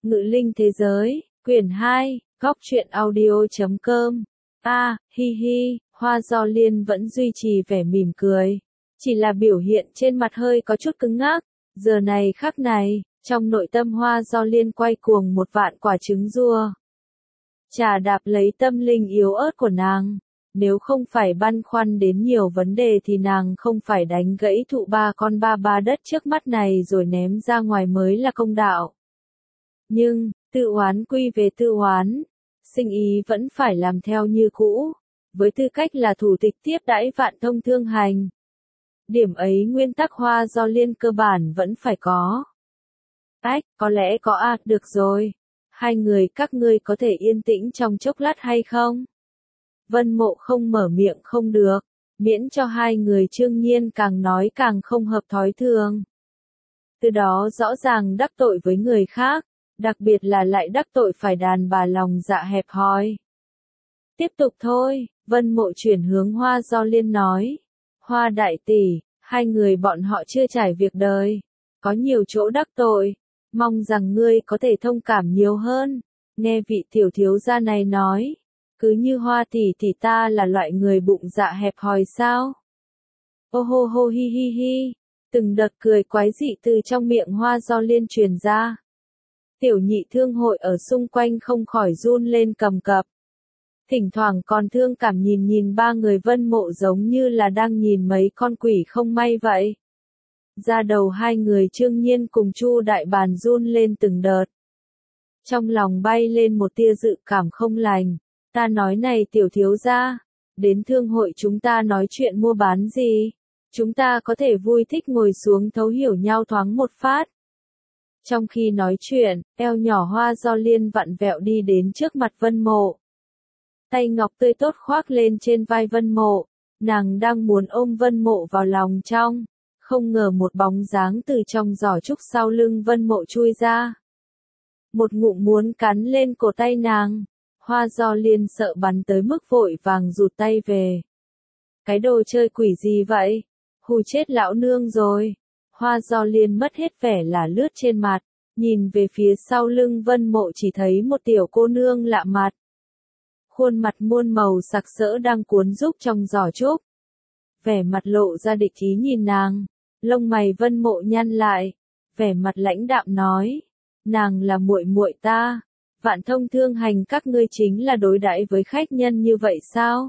Ngự linh thế giới, quyển 2, góc truyện audio.com. Hi hi, Hoa Do Liên vẫn duy trì vẻ mỉm cười. Chỉ là biểu hiện trên mặt hơi có chút cứng ngắc. Giờ này khắc này, trong nội tâm Hoa Do Liên quay cuồng một vạn quả trứng rua. Chà đạp lấy tâm linh yếu ớt của nàng. Nếu không phải băn khoăn đến nhiều vấn đề thì nàng không phải đánh gãy thụ ba con ba đất trước mắt này rồi ném ra ngoài mới là công đạo. Nhưng, tự oán quy về tự oán, sinh ý vẫn phải làm theo như cũ, với tư cách là thủ tịch tiếp đãi Vạn Thông Thương Hành. Điểm ấy nguyên tắc Hoa Do Liên cơ bản vẫn phải có. Có lẽ có được rồi. Hai người các ngươi có thể yên tĩnh trong chốc lát hay không? Vân Mộ không mở miệng không được, miễn cho hai người Trương Nhiên càng nói càng không hợp thói thường. Từ đó rõ ràng đắc tội với người khác, đặc biệt là lại đắc tội phải đàn bà lòng dạ hẹp hòi. Tiếp tục thôi, Vân Mộ chuyển hướng Hoa Do Liên nói. Hoa đại tỷ, hai người bọn họ chưa trải việc đời, có nhiều chỗ đắc tội, mong rằng ngươi có thể thông cảm nhiều hơn. Nghe vị tiểu thiếu gia này nói, cứ như Hoa tỷ tỷ ta là loại người bụng dạ hẹp hòi sao? Ô hô hô hi hi hi, từng đợt cười quái dị từ trong miệng Hoa Do Liên truyền ra. Tiểu nhị thương hội ở xung quanh không khỏi run lên cầm cập. Thỉnh thoảng còn thương cảm nhìn ba người Vân Mộ giống như là đang nhìn mấy con quỷ không may vậy. Da đầu hai người Trương Nhiên cùng Chu Đại Bàn run lên từng đợt. Trong lòng bay lên một tia dự cảm không lành. Ta nói này tiểu thiếu gia, đến thương hội chúng ta nói chuyện mua bán gì? Chúng ta có thể vui thích ngồi xuống thấu hiểu nhau thoáng một phát. Trong khi nói chuyện, eo nhỏ Hoa Do Liên vặn vẹo đi đến trước mặt Vân Mộ. Tay ngọc tươi tốt khoác lên trên vai Vân Mộ, nàng đang muốn ôm Vân Mộ vào lòng trong, không ngờ một bóng dáng từ trong giỏ trúc sau lưng Vân Mộ chui ra. Một ngụm muốn cắn lên cổ tay nàng, Hoa Do Liên sợ bắn tới mức vội vàng rụt tay về. Cái đồ chơi quỷ gì vậy? Hù chết lão nương rồi. Hoa Do Liên mất hết vẻ là lướt trên mặt, nhìn về phía sau lưng Vân Mộ chỉ thấy một tiểu cô nương lạ mặt. Khuôn mặt muôn màu sặc sỡ đang cuốn rúc trong giỏ trúc. Vẻ mặt lộ ra địch ý nhìn nàng, lông mày Vân Mộ nhăn lại, vẻ mặt lãnh đạm nói, nàng là muội muội ta, Vạn Thông Thương Hành các ngươi chính là đối đãi với khách nhân như vậy sao?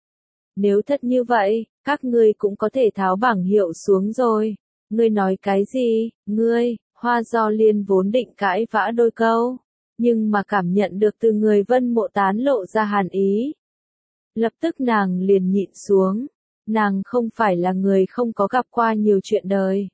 Nếu thật như vậy, các ngươi cũng có thể tháo bảng hiệu xuống rồi. Ngươi nói cái gì, ngươi? Hoa Do Liên vốn định cãi vã đôi câu, nhưng mà cảm nhận được từ người Vân Mộ tán lộ ra hàn ý. Lập tức nàng liền nhịn xuống, nàng không phải là người không có gặp qua nhiều chuyện đời.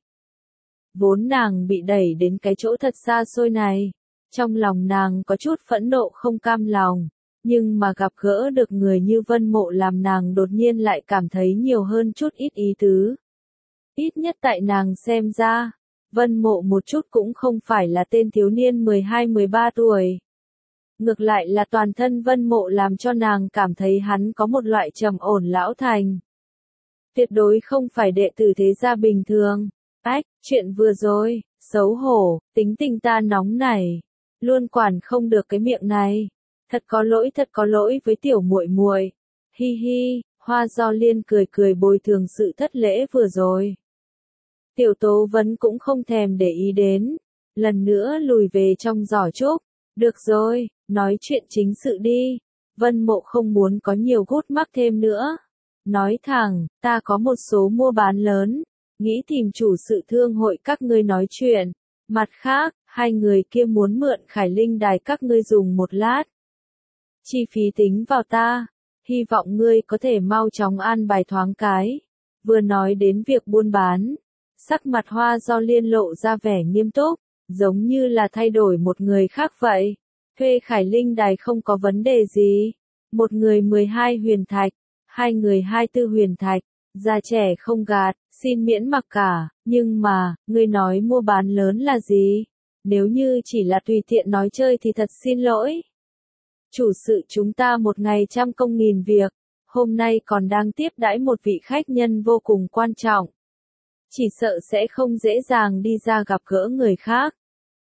Vốn nàng bị đẩy đến cái chỗ thật xa xôi này, trong lòng nàng có chút phẫn nộ không cam lòng, nhưng mà gặp gỡ được người như Vân Mộ làm nàng đột nhiên lại cảm thấy nhiều hơn chút ít ý tứ. Ít nhất tại nàng xem ra, Vân Mộ một chút cũng không phải là tên thiếu niên 12-13 tuổi. Ngược lại là toàn thân Vân Mộ làm cho nàng cảm thấy hắn có một loại trầm ổn lão thành. Tuyệt đối không phải đệ tử thế gia bình thường. Chuyện vừa rồi, xấu hổ, tính tình ta nóng này, luôn quản không được cái miệng này. Thật có lỗi với tiểu muội muội. Hi hi, Hoa Do Liên cười bồi thường sự thất lễ vừa rồi. Tiểu Tố Vấn cũng không thèm để ý đến, lần nữa lùi về trong giỏ trúc. Được rồi, nói chuyện chính sự đi. Vân Mộ không muốn có nhiều gút mắc thêm nữa. Nói thẳng, ta có một số mua bán lớn, nghĩ tìm chủ sự thương hội các ngươi nói chuyện. Mặt khác, hai người kia muốn mượn Khải Linh đài các ngươi dùng một lát. Chi phí tính vào ta, hy vọng ngươi có thể mau chóng an bài thoáng cái. Vừa nói đến việc buôn bán, sắc mặt Hoa Do Liên lộ ra vẻ nghiêm túc, giống như là thay đổi một người khác vậy. Thuê Khải Linh đài không có vấn đề gì. Một người 12 huyền thạch, hai người 24 huyền thạch, già trẻ không gạt, xin miễn mặc cả, nhưng mà, ngươi nói mua bán lớn là gì? Nếu như chỉ là tùy tiện nói chơi thì thật xin lỗi. Chủ sự chúng ta một ngày trăm công nghìn việc, hôm nay còn đang tiếp đãi một vị khách nhân vô cùng quan trọng. Chỉ sợ sẽ không dễ dàng đi ra gặp gỡ người khác.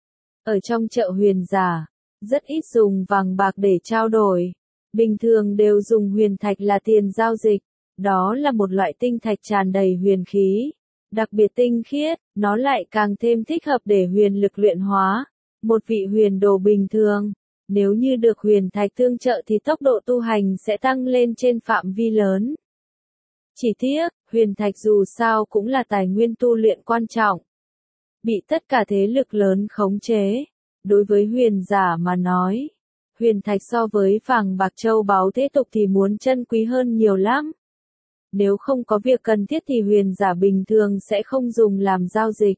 Ở trong chợ huyền giả, rất ít dùng vàng bạc để trao đổi. Bình thường đều dùng huyền thạch là tiền giao dịch. Đó là một loại tinh thạch tràn đầy huyền khí. Đặc biệt tinh khiết, nó lại càng thêm thích hợp để huyền lực luyện hóa. Một vị huyền đồ bình thường, nếu như được huyền thạch tương trợ thì tốc độ tu hành sẽ tăng lên trên phạm vi lớn. Chỉ tiếc, huyền thạch dù sao cũng là tài nguyên tu luyện quan trọng. Bị tất cả thế lực lớn khống chế. Đối với huyền giả mà nói, huyền thạch so với vàng bạc châu báu thế tục thì muốn chân quý hơn nhiều lắm. Nếu không có việc cần thiết thì huyền giả bình thường sẽ không dùng làm giao dịch.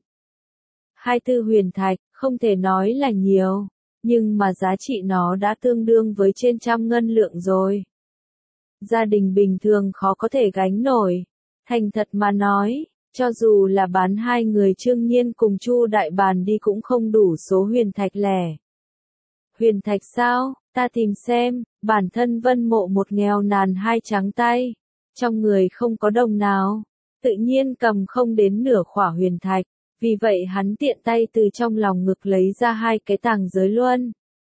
24 huyền thạch, không thể nói là nhiều, nhưng mà giá trị nó đã tương đương với trên trăm ngân lượng rồi. Gia đình bình thường khó có thể gánh nổi. Thành thật mà nói, cho dù là bán hai người Trương Nhiên cùng Chu Đại Bàn đi cũng không đủ số huyền thạch lẻ. Huyền thạch sao, ta tìm xem, bản thân Vân Mộ một nghèo nàn hai trắng tay, trong người không có đồng nào, tự nhiên cầm không đến nửa khỏa huyền thạch, vì vậy hắn tiện tay từ trong lòng ngực lấy ra hai cái tàng giới luân.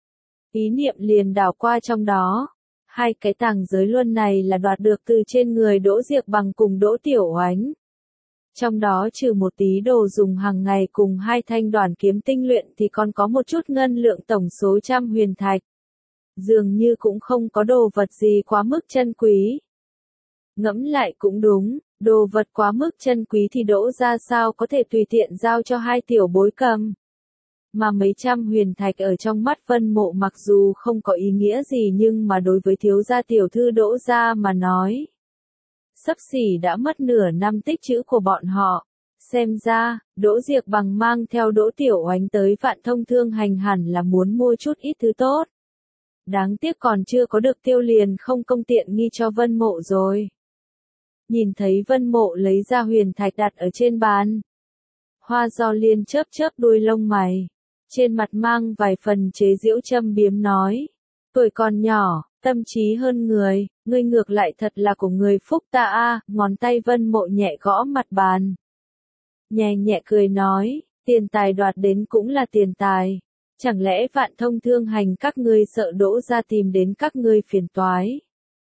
Ý niệm liền đảo qua trong đó. Hai cái tàng giới luân này là đoạt được từ trên người Đỗ Diệc Bằng cùng Đỗ Tiểu Oánh. Trong đó trừ một tí đồ dùng hàng ngày cùng hai thanh đoản kiếm tinh luyện thì còn có một chút ngân lượng tổng số trăm huyền thạch. Dường như cũng không có đồ vật gì quá mức chân quý. Ngẫm lại cũng đúng, đồ vật quá mức chân quý thì Đỗ ra sao có thể tùy tiện giao cho hai tiểu bối cầm. Mà mấy trăm huyền thạch ở trong mắt Vân Mộ mặc dù không có ý nghĩa gì nhưng mà đối với thiếu gia tiểu thư Đỗ gia mà nói, xấp xỉ đã mất nửa năm tích trữ của bọn họ. Xem ra, Đỗ Diệc Bằng mang theo Đỗ Tiểu Oánh tới Vạn Thông Thương Hành hẳn là muốn mua chút ít thứ tốt. Đáng tiếc còn chưa có được tiêu liền không công tiện nghi cho Vân Mộ rồi. Nhìn thấy Vân Mộ lấy ra huyền thạch đặt ở trên bàn. Hoa Do Liên chớp chớp đuôi lông mày. Trên mặt mang vài phần chế giễu châm biếm nói. Tuổi còn nhỏ, tâm trí hơn người, ngươi ngược lại thật là của người phúc ta a. Ngón tay Vân Mộ nhẹ gõ mặt bàn. Nhẹ nhẹ cười nói, tiền tài đoạt đến cũng là tiền tài. Chẳng lẽ Vạn Thông Thương Hành các ngươi sợ Đỗ ra tìm đến các ngươi phiền toái.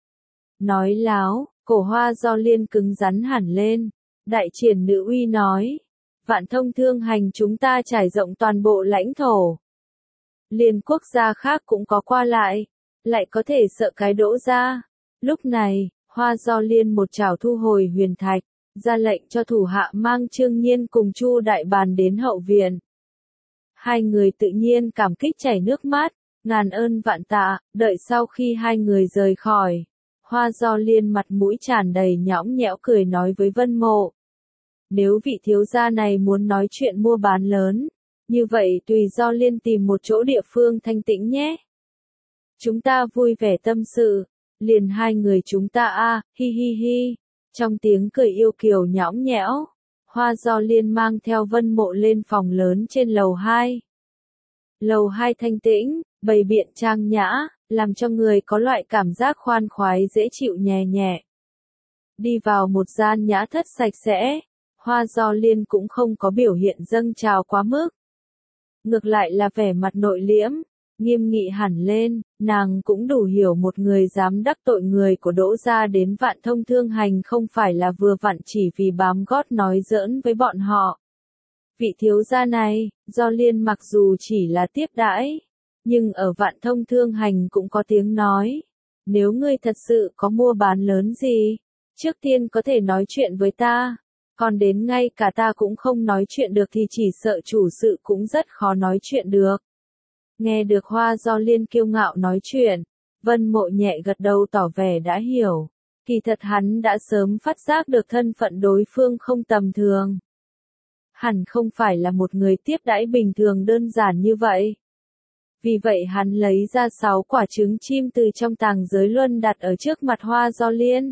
Nói láo, cổ Hoa Do Liên cứng rắn hẳn lên. Đại triển nữ uy nói. Vạn Thông Thương Hành chúng ta trải rộng toàn bộ lãnh thổ. Liên quốc gia khác cũng có qua lại có thể sợ cái Đỗ ra. Lúc này, Hoa Do Liên một chảo thu hồi huyền thạch, ra lệnh cho thủ hạ mang Trương Nhiên cùng Chu Đại Bàn đến hậu viện. Hai người tự nhiên cảm kích chảy nước mắt, ngàn ơn vạn tạ, đợi sau khi hai người rời khỏi. Hoa Do Liên mặt mũi tràn đầy nhõng nhẽo cười nói với Vân Mộ. Nếu vị thiếu gia này muốn nói chuyện mua bán lớn, như vậy tùy Do Liên tìm một chỗ địa phương thanh tĩnh nhé. Chúng ta vui vẻ tâm sự, liền hai người chúng ta a, hi hi hi. Trong tiếng cười yêu kiều nhõng nhẽo, Hoa Do Liên mang theo Vân Mộ lên phòng lớn trên lầu 2. Lầu 2 thanh tĩnh, bày biện trang nhã, làm cho người có loại cảm giác khoan khoái dễ chịu nhẹ nhẹ. Đi vào một gian nhã thất sạch sẽ, Hoa Do Liên cũng không có biểu hiện dâng trào quá mức. Ngược lại là vẻ mặt nội liễm, nghiêm nghị hẳn lên, nàng cũng đủ hiểu một người dám đắc tội người của Đỗ gia đến Vạn Thông Thương Hành không phải là vừa vặn chỉ vì bám gót nói giỡn với bọn họ. Vị thiếu gia này, Do Liên mặc dù chỉ là tiếp đãi, nhưng ở Vạn Thông Thương Hành cũng có tiếng nói. Nếu ngươi thật sự có mua bán lớn gì, trước tiên có thể nói chuyện với ta. Còn đến ngay cả ta cũng không nói chuyện được thì chỉ sợ chủ sự cũng rất khó nói chuyện được. Nghe được Hoa Do Liên kiêu ngạo nói chuyện, Vân Mộ nhẹ gật đầu tỏ vẻ đã hiểu. Kỳ thật hắn đã sớm phát giác được thân phận đối phương không tầm thường. Hẳn không phải là một người tiếp đãi bình thường đơn giản như vậy. Vì vậy hắn lấy ra 6 quả trứng chim từ trong tàng giới luân đặt ở trước mặt Hoa Do Liên.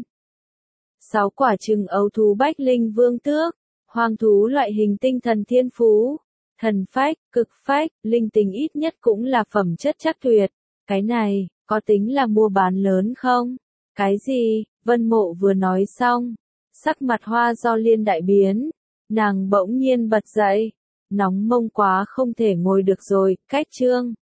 6 quả trứng ấu thú bách linh vương tước, hoang thú loại hình tinh thần thiên phú, thần phách, cực phách, linh tính ít nhất cũng là phẩm chất chắc tuyệt. Cái này, có tính là mua bán lớn không? Cái gì? Vân Mộ vừa nói xong, sắc mặt Hoa Do Liên đại biến, nàng bỗng nhiên bật dậy, Nóng mông quá không thể ngồi được rồi, cách chương.